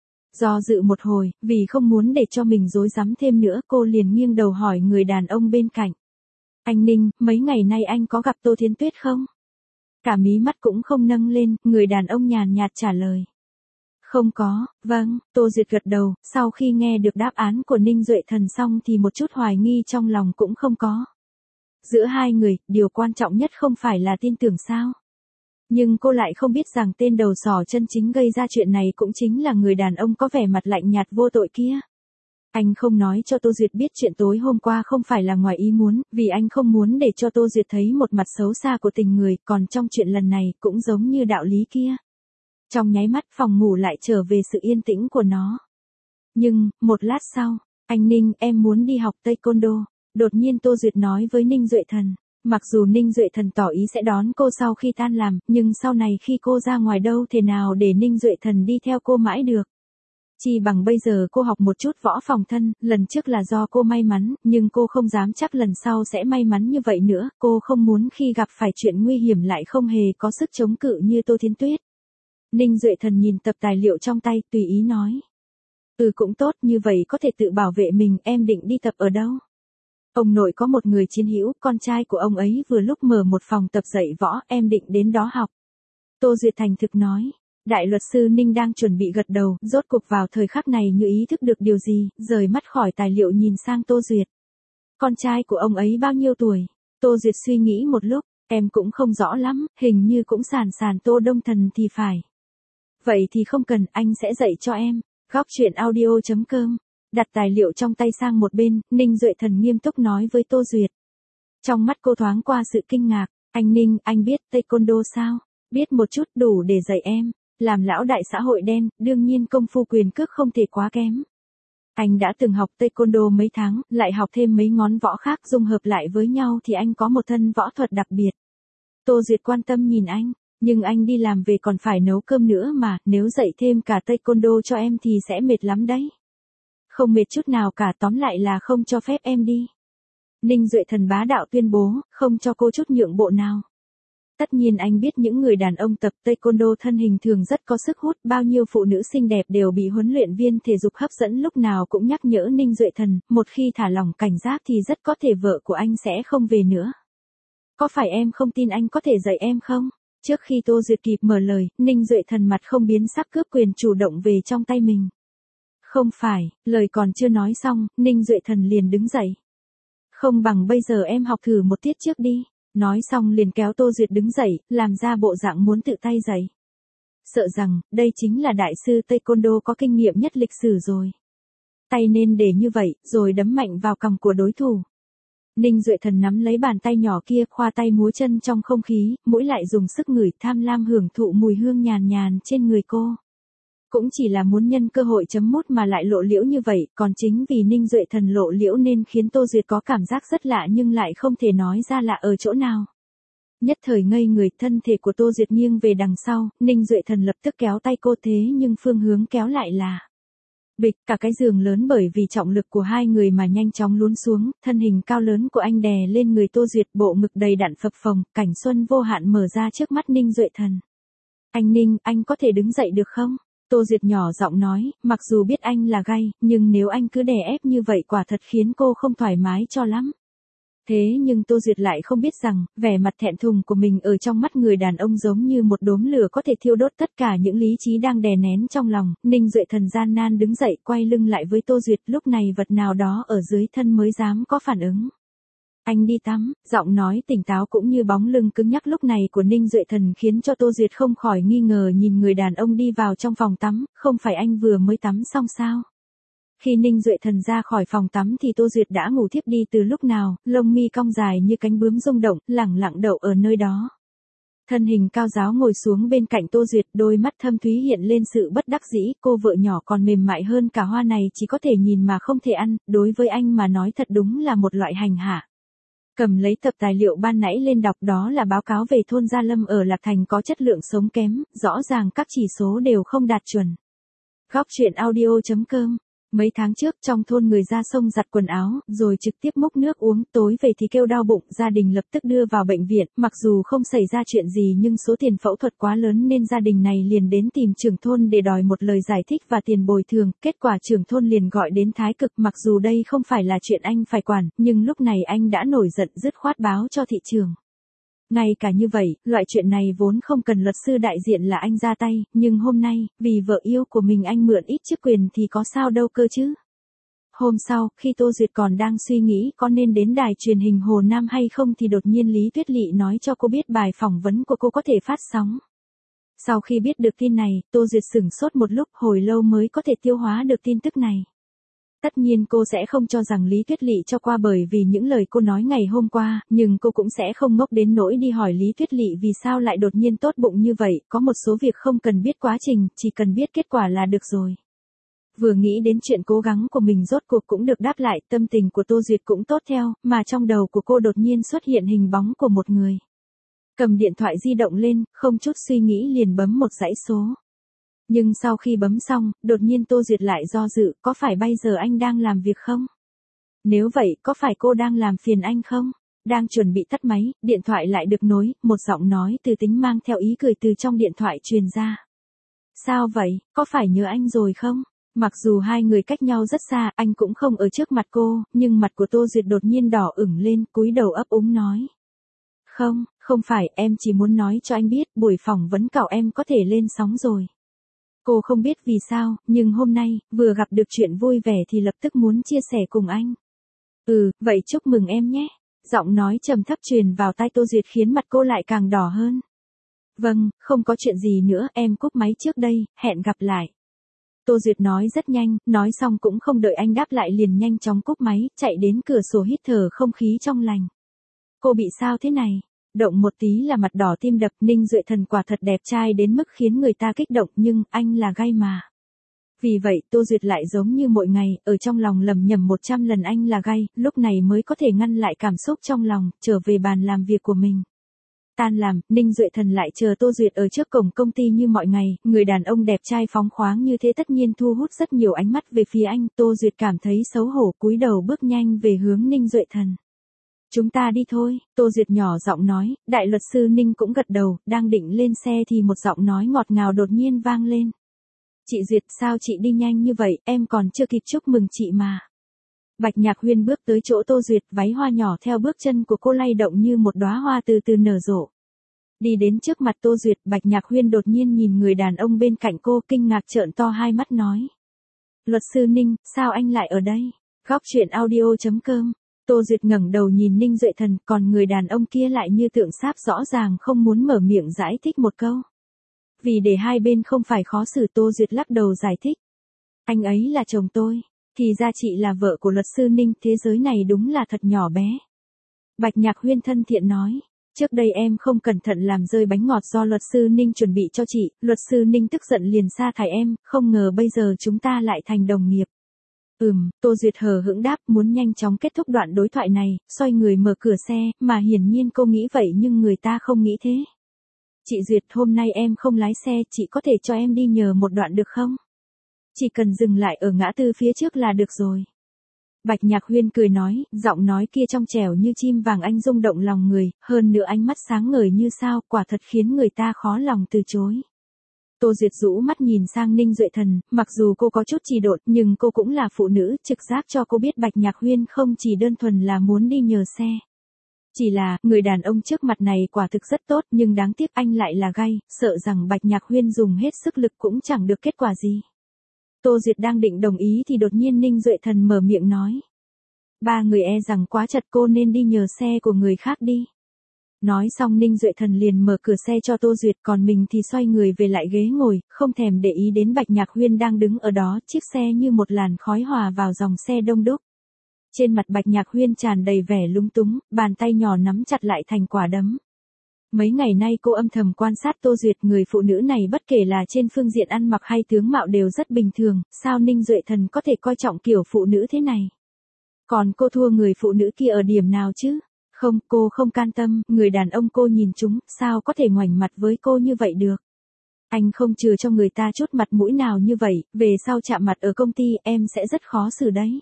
Do dự một hồi, vì không muốn để cho mình rối rắm thêm nữa, cô liền nghiêng đầu hỏi người đàn ông bên cạnh. Anh Ninh, mấy ngày nay anh có gặp Tô Thiến Tuyết không? Cả mí mắt cũng không nâng lên, người đàn ông nhàn nhạt trả lời. Không có, vâng, Tô Duyệt gật đầu, sau khi nghe được đáp án của Ninh Duệ Thần xong thì một chút hoài nghi trong lòng cũng không có. Giữa hai người, điều quan trọng nhất không phải là tin tưởng sao? Nhưng cô lại không biết rằng tên đầu sỏ chân chính gây ra chuyện này cũng chính là người đàn ông có vẻ mặt lạnh nhạt vô tội kia. Anh không nói cho Tô Duyệt biết chuyện tối hôm qua không phải là ngoài ý muốn, vì anh không muốn để cho Tô Duyệt thấy một mặt xấu xa của tình người, còn trong chuyện lần này cũng giống như đạo lý kia. Trong nháy mắt phòng ngủ lại trở về sự yên tĩnh của nó. Nhưng, một lát sau, anh Ninh em muốn đi học taekwondo. Đột nhiên Tô Duyệt nói với Ninh Duệ Thần. Mặc dù Ninh Duệ Thần tỏ ý sẽ đón cô sau khi tan làm, nhưng sau này khi cô ra ngoài đâu thể nào để Ninh Duệ Thần đi theo cô mãi được. Chỉ bằng bây giờ cô học một chút võ phòng thân, lần trước là do cô may mắn, nhưng cô không dám chắc lần sau sẽ may mắn như vậy nữa, cô không muốn khi gặp phải chuyện nguy hiểm lại không hề có sức chống cự như Tô Thiến Tuyết. Ninh Duệ Thần nhìn tập tài liệu trong tay, tùy ý nói. Cũng tốt, như vậy có thể tự bảo vệ mình, em định đi tập ở đâu? Ông nội có một người chiến hữu, con trai của ông ấy vừa lúc mở một phòng tập dạy võ, em định đến đó học. Tô Duyệt thành thực nói. Đại luật sư Ninh đang chuẩn bị gật đầu, rốt cuộc vào thời khắc này như ý thức được điều gì, rời mắt khỏi tài liệu nhìn sang Tô Duyệt. Con trai của ông ấy bao nhiêu tuổi? Tô Duyệt suy nghĩ một lúc, em cũng không rõ lắm, hình như cũng sàn Tô Đông Thần thì phải. Vậy thì không cần, anh sẽ dạy cho em. Góc truyện audio.com. Đặt tài liệu trong tay sang một bên, Ninh Duệ Thần nghiêm túc nói với Tô Duyệt. Trong mắt cô thoáng qua sự kinh ngạc, anh Ninh, anh biết taekwondo sao? Biết một chút đủ để dạy em. Làm lão đại xã hội đen, đương nhiên công phu quyền cước không thể quá kém. Anh đã từng học taekwondo mấy tháng, lại học thêm mấy ngón võ khác dung hợp lại với nhau thì anh có một thân võ thuật đặc biệt. Tô Duyệt quan tâm nhìn anh, nhưng anh đi làm về còn phải nấu cơm nữa mà, nếu dạy thêm cả taekwondo cho em thì sẽ mệt lắm đấy. Không mệt chút nào cả, tóm lại là không cho phép em đi. Ninh Duệ Thần bá đạo tuyên bố, không cho cô chút nhượng bộ nào. Tất nhiên anh biết những người đàn ông tập taekwondo thân hình thường rất có sức hút, bao nhiêu phụ nữ xinh đẹp đều bị huấn luyện viên thể dục hấp dẫn, lúc nào cũng nhắc nhở Ninh Duệ Thần, một khi thả lỏng cảnh giác thì rất có thể vợ của anh sẽ không về nữa. Có phải em không tin anh có thể dạy em không? Trước khi Tô Duyệt kịp mở lời, Ninh Duệ Thần mặt không biến sắc cướp quyền chủ động về trong tay mình. Không phải, lời còn chưa nói xong, Ninh Duệ Thần liền đứng dậy. Không bằng bây giờ em học thử một tiết trước đi. Nói xong liền kéo Tô Duyệt đứng dậy, làm ra bộ dạng muốn tự tay dạy. Sợ rằng, đây chính là đại sư taekwondo có kinh nghiệm nhất lịch sử rồi. Tay nên để như vậy, rồi đấm mạnh vào cằm của đối thủ. Ninh Duệ Thần nắm lấy bàn tay nhỏ kia, khoa tay múa chân trong không khí, mũi lại dùng sức ngửi, tham lam hưởng thụ mùi hương nhàn nhàn trên người cô. Cũng chỉ là muốn nhân cơ hội chấm mút mà lại lộ liễu như vậy, còn chính vì Ninh Duệ Thần lộ liễu nên khiến Tô Duyệt có cảm giác rất lạ nhưng lại không thể nói ra lạ ở chỗ nào. Nhất thời ngây người, thân thể của Tô Duyệt nghiêng về đằng sau, Ninh Duệ Thần lập tức kéo tay cô, thế nhưng phương hướng kéo lại là bịch, cả cái giường lớn bởi vì trọng lực của hai người mà nhanh chóng lún xuống, thân hình cao lớn của anh đè lên người Tô Duyệt, bộ ngực đầy đặn phập phồng, cảnh xuân vô hạn mở ra trước mắt Ninh Duệ Thần. Anh Ninh, anh có thể đứng dậy được không? Tô Duyệt nhỏ giọng nói, mặc dù biết anh là gay, nhưng nếu anh cứ đè ép như vậy quả thật khiến cô không thoải mái cho lắm. Thế nhưng Tô Duyệt lại không biết rằng, vẻ mặt thẹn thùng của mình ở trong mắt người đàn ông giống như một đốm lửa có thể thiêu đốt tất cả những lý trí đang đè nén trong lòng. Ninh Duệ Thần gian nan đứng dậy, quay lưng lại với Tô Duyệt, lúc này vật nào đó ở dưới thân mới dám có phản ứng. Anh đi tắm, giọng nói tỉnh táo cũng như bóng lưng cứng nhắc lúc này của Ninh Duệ Thần khiến cho Tô Duyệt không khỏi nghi ngờ nhìn người đàn ông đi vào trong phòng tắm, không phải anh vừa mới tắm xong sao? Khi Ninh Duệ Thần ra khỏi phòng tắm thì Tô Duyệt đã ngủ thiếp đi từ lúc nào, lông mi cong dài như cánh bướm rung động, lẳng lặng đậu ở nơi đó. Thân hình cao giáo ngồi xuống bên cạnh Tô Duyệt, đôi mắt thâm thúy hiện lên sự bất đắc dĩ, cô vợ nhỏ còn mềm mại hơn cả hoa này, chỉ có thể nhìn mà không thể ăn, đối với anh mà nói thật đúng là một loại hành hạ. Cầm lấy tập tài liệu ban nãy lên đọc, đó là báo cáo về thôn Gia Lâm ở Lạc Thành có chất lượng sống kém, rõ ràng các chỉ số đều không đạt chuẩn. Góc truyện audio.com. Mấy tháng trước trong thôn người ra sông giặt quần áo, rồi trực tiếp múc nước uống, tối về thì kêu đau bụng, gia đình lập tức đưa vào bệnh viện, mặc dù không xảy ra chuyện gì nhưng số tiền phẫu thuật quá lớn nên gia đình này liền đến tìm trưởng thôn để đòi một lời giải thích và tiền bồi thường, kết quả trưởng thôn liền gọi đến Thái Cực, mặc dù đây không phải là chuyện anh phải quản, nhưng lúc này anh đã nổi giận dứt khoát báo cho thị trường. Ngay cả như vậy, loại chuyện này vốn không cần luật sư đại diện là anh ra tay, nhưng hôm nay, vì vợ yêu của mình anh mượn ít chức quyền thì có sao đâu cơ chứ. Hôm sau, khi Tô Duyệt còn đang suy nghĩ có nên đến đài truyền hình Hồ Nam hay không thì đột nhiên Lý Tuyết Lị nói cho cô biết bài phỏng vấn của cô có thể phát sóng. Sau khi biết được tin này, Tô Duyệt sửng sốt một lúc, hồi lâu mới có thể tiêu hóa được tin tức này. Tất nhiên cô sẽ không cho rằng Lý Tuyết Lị cho qua bởi vì những lời cô nói ngày hôm qua, nhưng cô cũng sẽ không ngốc đến nỗi đi hỏi Lý Tuyết Lị vì sao lại đột nhiên tốt bụng như vậy, có một số việc không cần biết quá trình, chỉ cần biết kết quả là được rồi. Vừa nghĩ đến chuyện cố gắng của mình rốt cuộc cũng được đáp lại, tâm tình của Tô Duyệt cũng tốt theo, mà trong đầu của cô đột nhiên xuất hiện hình bóng của một người. Cầm điện thoại di động lên, không chút suy nghĩ liền bấm một dãy số. Nhưng sau khi bấm xong, đột nhiên Tô Duyệt lại do dự, có phải bây giờ anh đang làm việc không? Nếu vậy, có phải cô đang làm phiền anh không? Đang chuẩn bị tắt máy, điện thoại lại được nối, một giọng nói từ tính mang theo ý cười từ trong điện thoại truyền ra. Sao vậy, có phải nhớ anh rồi không? Mặc dù hai người cách nhau rất xa, anh cũng không ở trước mặt cô, nhưng mặt của Tô Duyệt đột nhiên đỏ ửng lên, cúi đầu ấp úng nói. Không, không phải, em chỉ muốn nói cho anh biết, buổi phỏng vấn cậu em có thể lên sóng rồi. Cô không biết vì sao, nhưng hôm nay, vừa gặp được chuyện vui vẻ thì lập tức muốn chia sẻ cùng anh. Vậy chúc mừng em nhé. Giọng nói trầm thấp truyền vào tai Tô Duyệt khiến mặt cô lại càng đỏ hơn. Vâng, không có chuyện gì nữa, em cúp máy trước đây, hẹn gặp lại. Tô Duyệt nói rất nhanh, nói xong cũng không đợi anh đáp lại liền nhanh chóng cúp máy, chạy đến cửa sổ hít thở không khí trong lành. Cô bị sao thế này? Động một tí là mặt đỏ tim đập, Ninh Duệ Thần quả thật đẹp trai đến mức khiến người ta kích động, nhưng anh là gay mà. Vì vậy Tô Duyệt lại giống như mọi ngày, ở trong lòng lầm nhầm 100 lần anh là gay, lúc này mới có thể ngăn lại cảm xúc trong lòng, trở về bàn làm việc của mình. Tan làm, Ninh Duệ Thần lại chờ Tô Duyệt ở trước cổng công ty như mọi ngày, người đàn ông đẹp trai phóng khoáng như thế tất nhiên thu hút rất nhiều ánh mắt về phía anh, Tô Duyệt cảm thấy xấu hổ cúi đầu bước nhanh về hướng Ninh Duệ Thần. Chúng ta đi thôi, Tô Duyệt nhỏ giọng nói, đại luật sư Ninh cũng gật đầu, đang định lên xe thì một giọng nói ngọt ngào đột nhiên vang lên. Chị Duyệt, sao chị đi nhanh như vậy, em còn chưa kịp chúc mừng chị mà. Bạch Nhạc Huyên bước tới chỗ Tô Duyệt, váy hoa nhỏ theo bước chân của cô lay động như một đóa hoa từ từ nở rộ. Đi đến trước mặt Tô Duyệt, Bạch Nhạc Huyên đột nhiên nhìn người đàn ông bên cạnh cô, kinh ngạc trợn to hai mắt nói. Luật sư Ninh, sao anh lại ở đây? Góc truyện audio.com. Tô Duyệt ngẩng đầu nhìn Ninh Duệ Thần, còn người đàn ông kia lại như tượng sáp rõ ràng không muốn mở miệng giải thích một câu. Vì để hai bên không phải khó xử, Tô Duyệt lắc đầu giải thích. Anh ấy là chồng tôi, thì ra chị là vợ của luật sư Ninh, thế giới này đúng là thật nhỏ bé. Bạch Nhạc Huyên thân thiện nói, trước đây em không cẩn thận làm rơi bánh ngọt do luật sư Ninh chuẩn bị cho chị, luật sư Ninh tức giận liền sa thải em, không ngờ bây giờ chúng ta lại thành đồng nghiệp. Tô Duyệt hờ hững đáp, muốn nhanh chóng kết thúc đoạn đối thoại này, xoay người mở cửa xe, mà hiển nhiên cô nghĩ vậy nhưng người ta không nghĩ thế. Chị Duyệt, hôm nay em không lái xe, chị có thể cho em đi nhờ một đoạn được không? Chỉ cần dừng lại ở ngã tư phía trước là được rồi. Bạch Nhạc Huyên cười nói, giọng nói kia trong trẻo như chim vàng anh rung động lòng người, hơn nữa ánh mắt sáng ngời như sao, quả thật khiến người ta khó lòng từ chối. Tô Duyệt rũ mắt nhìn sang Ninh Duệ Thần, mặc dù cô có chút trì độn, nhưng cô cũng là phụ nữ, trực giác cho cô biết Bạch Nhạc Huyên không chỉ đơn thuần là muốn đi nhờ xe. Chỉ là, người đàn ông trước mặt này quả thực rất tốt, nhưng đáng tiếc anh lại là gay, sợ rằng Bạch Nhạc Huyên dùng hết sức lực cũng chẳng được kết quả gì. Tô Duyệt đang định đồng ý thì đột nhiên Ninh Duệ Thần mở miệng nói. Ba người e rằng quá chật, cô nên đi nhờ xe của người khác đi. Nói xong Ninh Duệ Thần liền mở cửa xe cho Tô Duyệt, còn mình thì xoay người về lại ghế ngồi, không thèm để ý đến Bạch Nhạc Huyên đang đứng ở đó, chiếc xe như một làn khói hòa vào dòng xe đông đúc. Trên mặt Bạch Nhạc Huyên tràn đầy vẻ lúng túng, bàn tay nhỏ nắm chặt lại thành quả đấm. Mấy ngày nay cô âm thầm quan sát Tô Duyệt, người phụ nữ này bất kể là trên phương diện ăn mặc hay tướng mạo đều rất bình thường, sao Ninh Duệ Thần có thể coi trọng kiểu phụ nữ thế này? Còn cô thua người phụ nữ kia ở điểm nào chứ? Không, cô không can tâm, người đàn ông cô nhìn chúng, sao có thể ngoảnh mặt với cô như vậy được? Anh không chừa cho người ta chút mặt mũi nào như vậy, về sau chạm mặt ở công ty em sẽ rất khó xử đấy.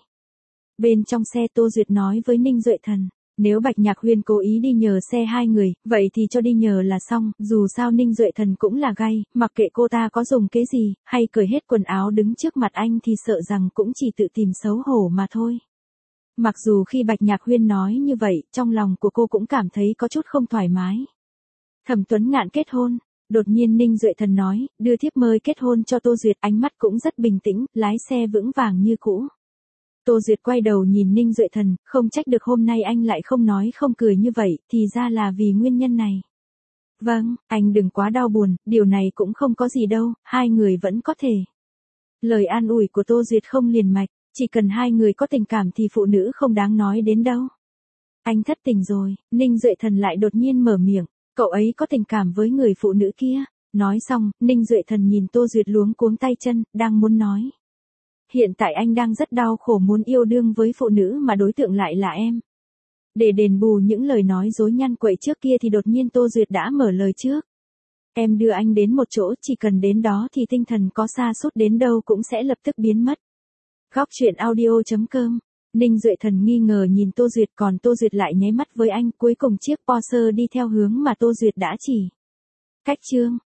Bên trong xe Tô Duyệt nói với Ninh Duệ Thần, nếu Bạch Nhạc Huyên cố ý đi nhờ xe hai người, vậy thì cho đi nhờ là xong, dù sao Ninh Duệ Thần cũng là gay, mặc kệ cô ta có dùng cái gì, hay cởi hết quần áo đứng trước mặt anh thì sợ rằng cũng chỉ tự tìm xấu hổ mà thôi. Mặc dù khi Bạch Nhạc Huyên nói như vậy, trong lòng của cô cũng cảm thấy có chút không thoải mái. Thẩm Tuấn Ngạn kết hôn, đột nhiên Ninh Duệ Thần nói, đưa thiếp mời kết hôn cho Tô Duyệt, ánh mắt cũng rất bình tĩnh, lái xe vững vàng như cũ. Tô Duyệt quay đầu nhìn Ninh Duệ Thần, không trách được hôm nay anh lại không nói không cười như vậy, thì ra là vì nguyên nhân này. Vâng, anh đừng quá đau buồn, điều này cũng không có gì đâu, hai người vẫn có thể. Lời an ủi của Tô Duyệt không liền mạch, chỉ cần hai người có tình cảm thì phụ nữ không đáng nói đến đâu. Anh thất tình rồi, Ninh Duệ Thần lại đột nhiên mở miệng, cậu ấy có tình cảm với người phụ nữ kia. Nói xong, Ninh Duệ Thần nhìn Tô Duyệt luống cuống tay chân, đang muốn nói. Hiện tại anh đang rất đau khổ muốn yêu đương với phụ nữ mà đối tượng lại là em. Để đền bù những lời nói dối nhăn quậy trước kia thì đột nhiên Tô Duyệt đã mở lời trước. Em đưa anh đến một chỗ, chỉ cần đến đó thì tinh thần có sa sút đến đâu cũng sẽ lập tức biến mất. Góc truyện audio.com. Ninh Duệ Thần nghi ngờ nhìn Tô Duyệt, còn Tô Duyệt lại nháy mắt với anh, cuối cùng chiếc Porsche đi theo hướng mà Tô Duyệt đã chỉ. Cách chương